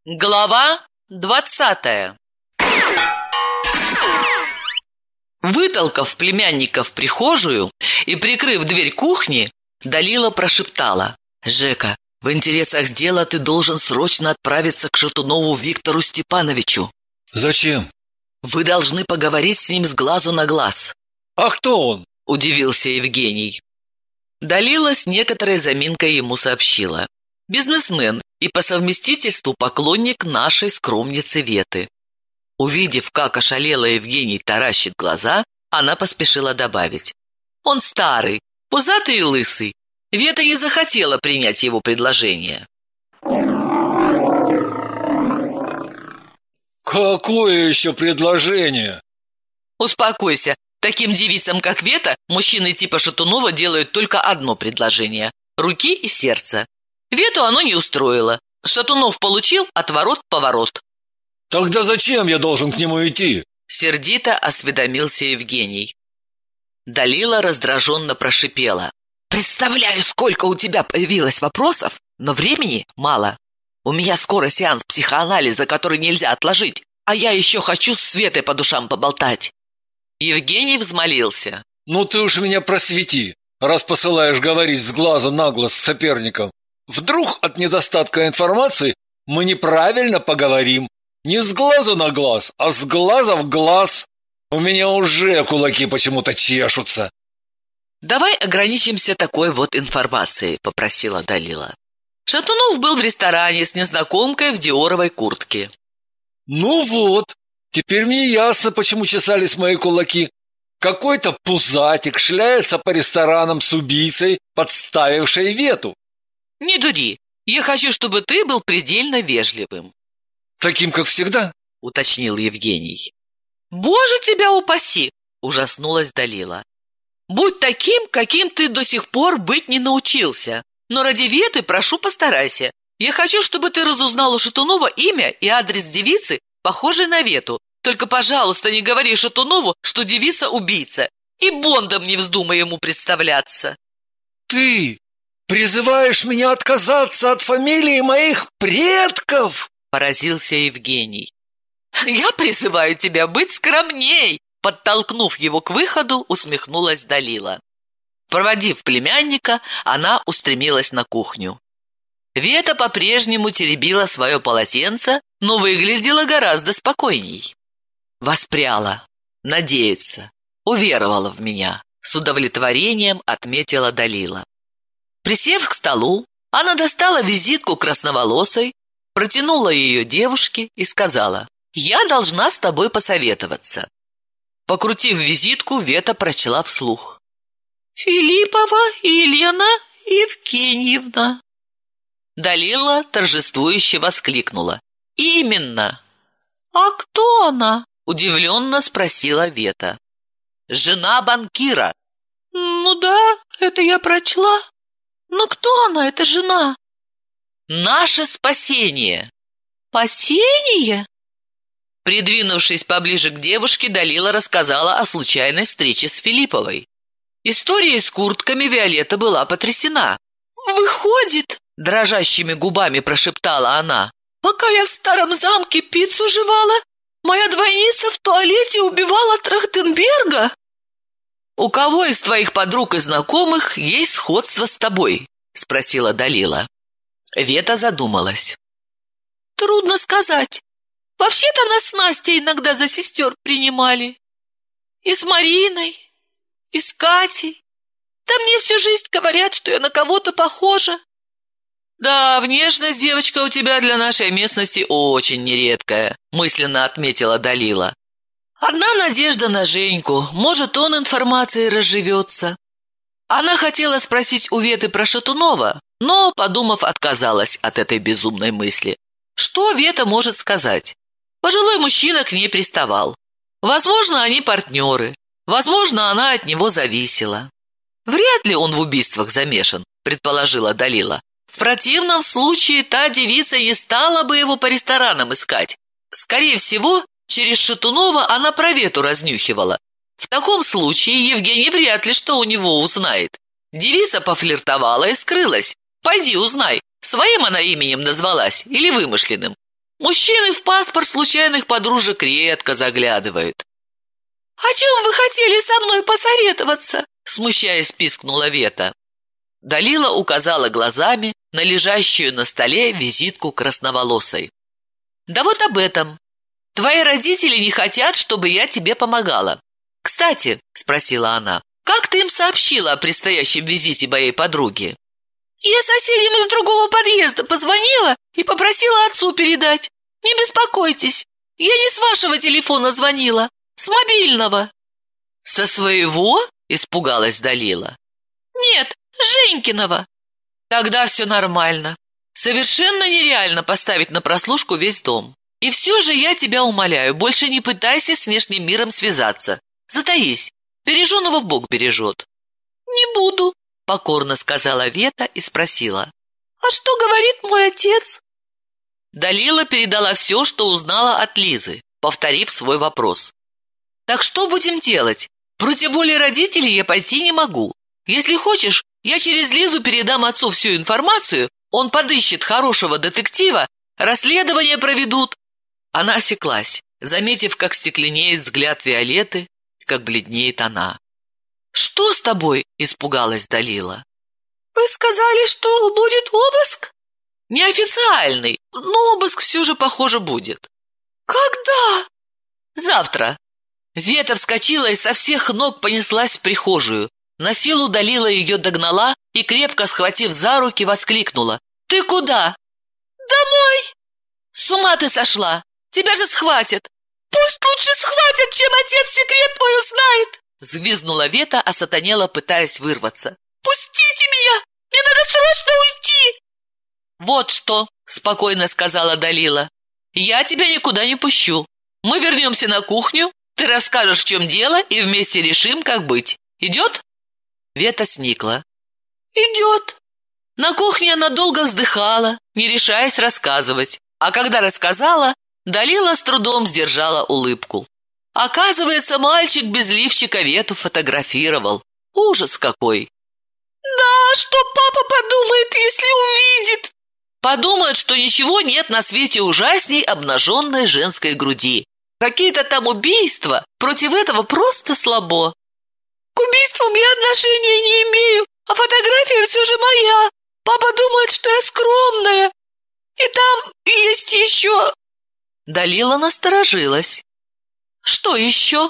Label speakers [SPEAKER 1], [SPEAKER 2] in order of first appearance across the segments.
[SPEAKER 1] Глава 20. Вытолкав племянника в прихожую и прикрыв дверь кухни, Далила прошептала: «Жека, в интересах дела ты должен срочно отправиться к Шатунову Виктору Степановичу».
[SPEAKER 2] «Зачем?»
[SPEAKER 1] «Вы должны поговорить с ним с глазу на глаз».
[SPEAKER 2] «А кто он?» –
[SPEAKER 1] удивился Евгений. Далила с некоторой заминкой ему сообщила: «Бизнесмен и по совместительству поклонник нашей скромницы Веты». Увидев, как ошалело Евгений таращит глаза, она поспешила добавить: «Он старый, пузатый и лысый. Вета не захотела принять его предложение».
[SPEAKER 2] «Какое еще предложение?»
[SPEAKER 1] «Успокойся. Таким девицам, как Вета, мужчины типа Шатунова делают только одно предложение – руки и сердце. Вету оно не устроило. Шатунов получил отворот-поворот».
[SPEAKER 2] «Тогда зачем я должен к нему идти?» –
[SPEAKER 1] сердито осведомился Евгений. Далила раздраженно прошипела: «Представляю, сколько у тебя появилось вопросов, но времени мало. У меня скоро сеанс психоанализа, который нельзя отложить, а я еще хочу с Светой по душам поболтать». Евгений взмолился:
[SPEAKER 2] «Ну ты уж меня просвети, раз посылаешь говорить с глаза на глаз с соперником. Вдруг от недостатка информации мы неправильно поговорим. Не с глазу на глаз, а с глаза в глаз. У меня уже кулаки почему-то чешутся».
[SPEAKER 1] «Давай ограничимся такой вот информацией», — попросила Далила. Шатунов был в ресторане с незнакомкой в диоровой куртке.
[SPEAKER 2] «Ну вот, теперь мне ясно, почему чесались мои кулаки. Какой-то пузатик шляется по ресторанам с убийцей, подставившей Вету».
[SPEAKER 1] «Не дури, я хочу, чтобы ты был предельно вежливым».
[SPEAKER 2] «Таким, как всегда?»
[SPEAKER 1] — уточнил Евгений. «Боже, тебя упаси!» — ужаснулась Далила. «Будь таким, каким ты до сих пор быть не научился. Но ради Веты прошу, постарайся. Я хочу, чтобы ты разузнал у Шатунова имя и адрес девицы, похожей на Вету. Только, пожалуйста, не говори Шатунову, что девица убийца. И Бондом не вздумай ему представляться».
[SPEAKER 2] «Ты призываешь меня отказаться от фамилии моих предков?» –
[SPEAKER 1] поразился Евгений. «Я призываю тебя быть скромней!» Подтолкнув его к выходу, усмехнулась Далила. Проводив племянника, она устремилась на кухню. Вета по-прежнему теребила свое полотенце, но выглядела гораздо спокойней. «Воспряла, надеется, уверовала в меня», — с удовлетворением отметила Далила. Присев к столу, она достала визитку красноволосой, протянула ее девушке и сказала: «Я должна с тобой посоветоваться». Покрутив визитку, Вета прочла вслух: «Филиппова Елена Евгеньевна». Далила торжествующе воскликнула: «Именно!» «А кто она?» – удивленно спросила Вета. «Жена банкира». «Ну да, это я прочла. Но кто она, эта жена?» «Наше спасение». «Спасение?» Придвинувшись поближе к девушке, Далила рассказала о случайной встрече с Филипповой. Историей с куртками Виолетта была потрясена. «Выходит, — дрожащими губами прошептала она, — пока я в старом замке пиццу жевала, моя двойница в туалете убивала Трахтенберга?» «У кого из твоих подруг и знакомых есть сходство с тобой?» — спросила Далила. Вета задумалась. «Трудно сказать. Вообще-то нас с Настей иногда за сестер принимали. И с Мариной, и с Катей. Да мне всю жизнь говорят, что я на кого-то похожа». «Да, внешность, девочка, у тебя для нашей местности очень нередкая», мысленно отметила Далила. «Одна надежда на Женьку, может, он информацией разживется». Она хотела спросить у Веты про Шатунова, но, подумав, отказалась от этой безумной мысли. Что Вета может сказать? Пожилой мужчина к ней приставал. Возможно, они партнеры. Возможно, она от него зависела. «Вряд ли он в убийствах замешан», предположила Далила. «В противном случае та девица не стала бы его по ресторанам искать. Скорее всего, через Шатунова она про Вету разнюхивала. В таком случае Евгений вряд ли что у него узнает. Девица пофлиртовала и скрылась. Пойди узнай, своим она именем назвалась или вымышленным. Мужчины в паспорт случайных подружек редко заглядывают. «О чем вы хотели со мной посоветоваться?» Смущаясь, пискнула Вета. Далила указала глазами на лежащую на столе визитку красноволосой. «Да вот об этом. Твои родители не хотят, чтобы я тебе помогала. Кстати, — спросила она, — как ты им сообщила о предстоящем визите моей подруги?» «Я соседям из другого подъезда позвонила и попросила отцу передать. Не беспокойтесь, я не с вашего телефона звонила, с мобильного». «Со своего?» — испугалась Далила. «Нет, Женькиного». «Тогда все нормально. Совершенно нереально поставить на прослушку весь дом. И все же я тебя умоляю, больше не пытайся с внешним миром связаться. Затаись, береженого Бог бережет». «Не буду», — покорно сказала Вета и спросила. «А что говорит мой отец?» Далила передала все, что узнала от Лизы, повторив свой вопрос. «Так что будем делать? Против воли родителей я пойти не могу. Если хочешь, я через Лизу передам отцу всю информацию, он подыщет хорошего детектива, расследование проведут». Она осеклась, заметив, как стекленеет взгляд Виолетты, как бледнеет она. «Что с тобой?» – испугалась Далила. «Вы сказали, что будет обыск?» «Неофициальный, но обыск все же, похоже, будет». «Когда?» «Завтра». Вета вскочила и со всех ног понеслась в прихожую. На силу Далила ее догнала и, крепко схватив за руки, воскликнула. «Ты куда?» «Домой». «С ума ты сошла! Тебя же схватят!» «Пусть лучше схватят, чем отец секрет мой узнает!» Взвизгнула Вета, осатанела, пытаясь вырваться. «Пустите меня! Мне надо срочно уйти!» «Вот что!» — спокойно сказала Далила. «Я тебя никуда не пущу. Мы вернемся на кухню, ты расскажешь, в чем дело, и вместе решим, как быть. Идет?» Вета сникла. «Идет». На кухне она долго вздыхала, не решаясь рассказывать. А когда рассказала, Далила с трудом сдержала улыбку. Оказывается, мальчик без лифчика Вету фотографировал. Ужас какой! «Да, что папа подумает, если увидит?» «Подумает, что ничего нет на свете ужасней обнаженной женской груди. Какие-то там убийства, против этого просто слабо». «К убийствам я отношения не имею, а фотография все же моя. Папа думает, что я скромная. И там есть еще...» Далила насторожилась. «Что еще?»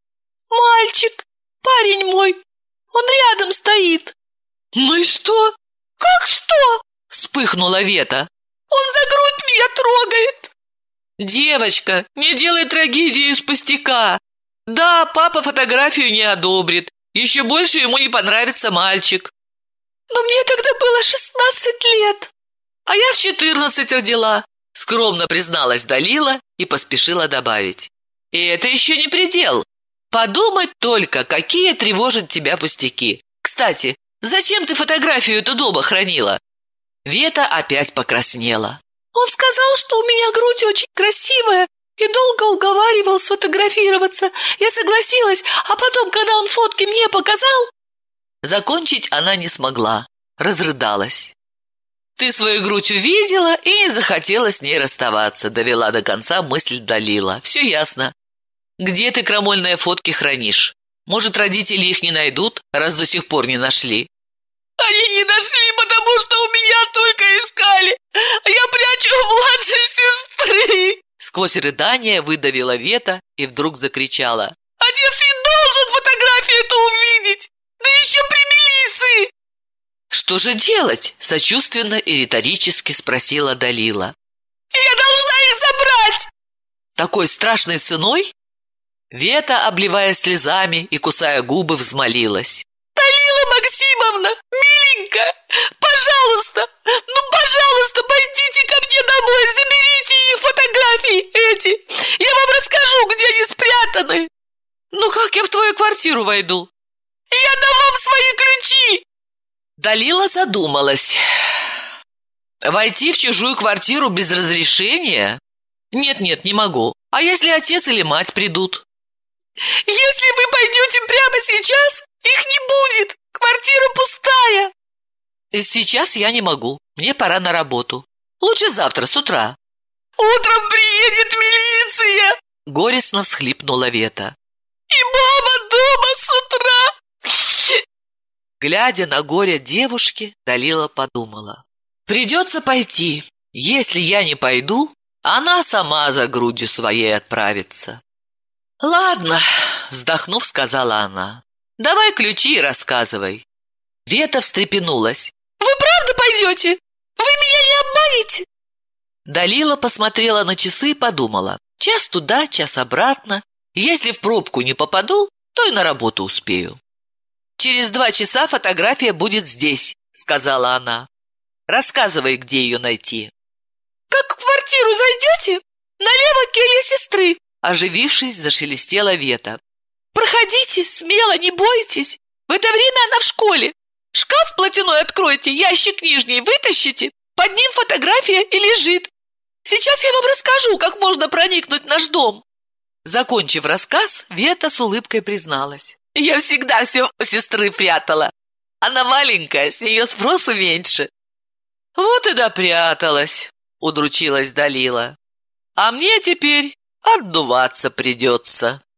[SPEAKER 1] «Мальчик, парень мой, он рядом стоит». «Ну и что?» «Как что?» — вспыхнула Вета. «Он за грудь меня трогает». «Девочка, не делай трагедию из пустяка. Да, папа фотографию не одобрит. Еще больше ему не понравится мальчик». «Но мне тогда было 16 лет. А я в 14 родила», — скромно призналась Далила и поспешила добавить. «И это еще не предел. Подумать только, какие тревожат тебя пустяки. Кстати, зачем ты фотографию эту дома хранила?» Вета опять покраснела. «Он сказал, что у меня грудь очень красивая, и долго уговаривал сфотографироваться. Я согласилась, а потом, когда он фотки мне показал...» Закончить она не смогла, разрыдалась. «Ты свою грудь увидела и не захотела с ней расставаться», довела до конца мысль Далила. «Все ясно. Где ты крамольные фотки хранишь? Может, родители их не найдут, раз до сих пор не нашли?» «Они не нашли, потому что у меня только искали, а я прячу у младшей сестры!» Сквозь рыдание выдавила Вета и вдруг закричала. «Отец не должен фотографию эту увидеть, да еще при милиции!» «Что же делать?» – сочувственно и риторически спросила Далила. «Я должна их забрать!» «Такой страшной ценой?» Вета, обливаясь слезами и кусая губы, взмолилась. «Далила Максимовна, миленькая, пожалуйста, пожалуйста, пойдите ко мне домой, заберите их фотографии эти. Я вам расскажу, где они спрятаны». «Ну как я в твою квартиру войду?» «Я дам вам свои ключи». Далила задумалась. «Войти в чужую квартиру без разрешения? Нет, не могу. А если отец или мать придут?» «Если вы пойдете прямо сейчас, их не будет. Квартира пустая». «Сейчас я не могу. Мне пора на работу. Лучше завтра с утра». Утром приедет милиция!» Горестно всхлипнула Вета. «И мама дома с утра!» Глядя на горе девушки, Далила подумала. «Придется пойти. Если я не пойду, она сама за грудью своей отправится». «Ладно», — вздохнув, сказала она. «Давай ключи и рассказывай». Вета встрепенулась. «Вы правда пойдете? Вы меня не обманете?» Далила посмотрела на часы и подумала. Час туда, час обратно. Если в пробку не попаду, то и на работу успею. «Через 2 часа фотография будет здесь», — сказала она. «Рассказывай, где ее найти». «Как в квартиру зайдете? Налево келья сестры», — оживившись, зашелестела Вета. «Проходите, смело, не бойтесь. В это время она в школе. Шкаф платяной откройте, ящик нижний вытащите. Под ним фотография и лежит. Сейчас я вам расскажу, как можно проникнуть в наш дом». Закончив рассказ, Вета с улыбкой призналась. «Я всегда все у сестры прятала. Она маленькая, с нее спросу меньше». «Вот и допряталась», — удручилась Далила. «А мне теперь отдуваться придется».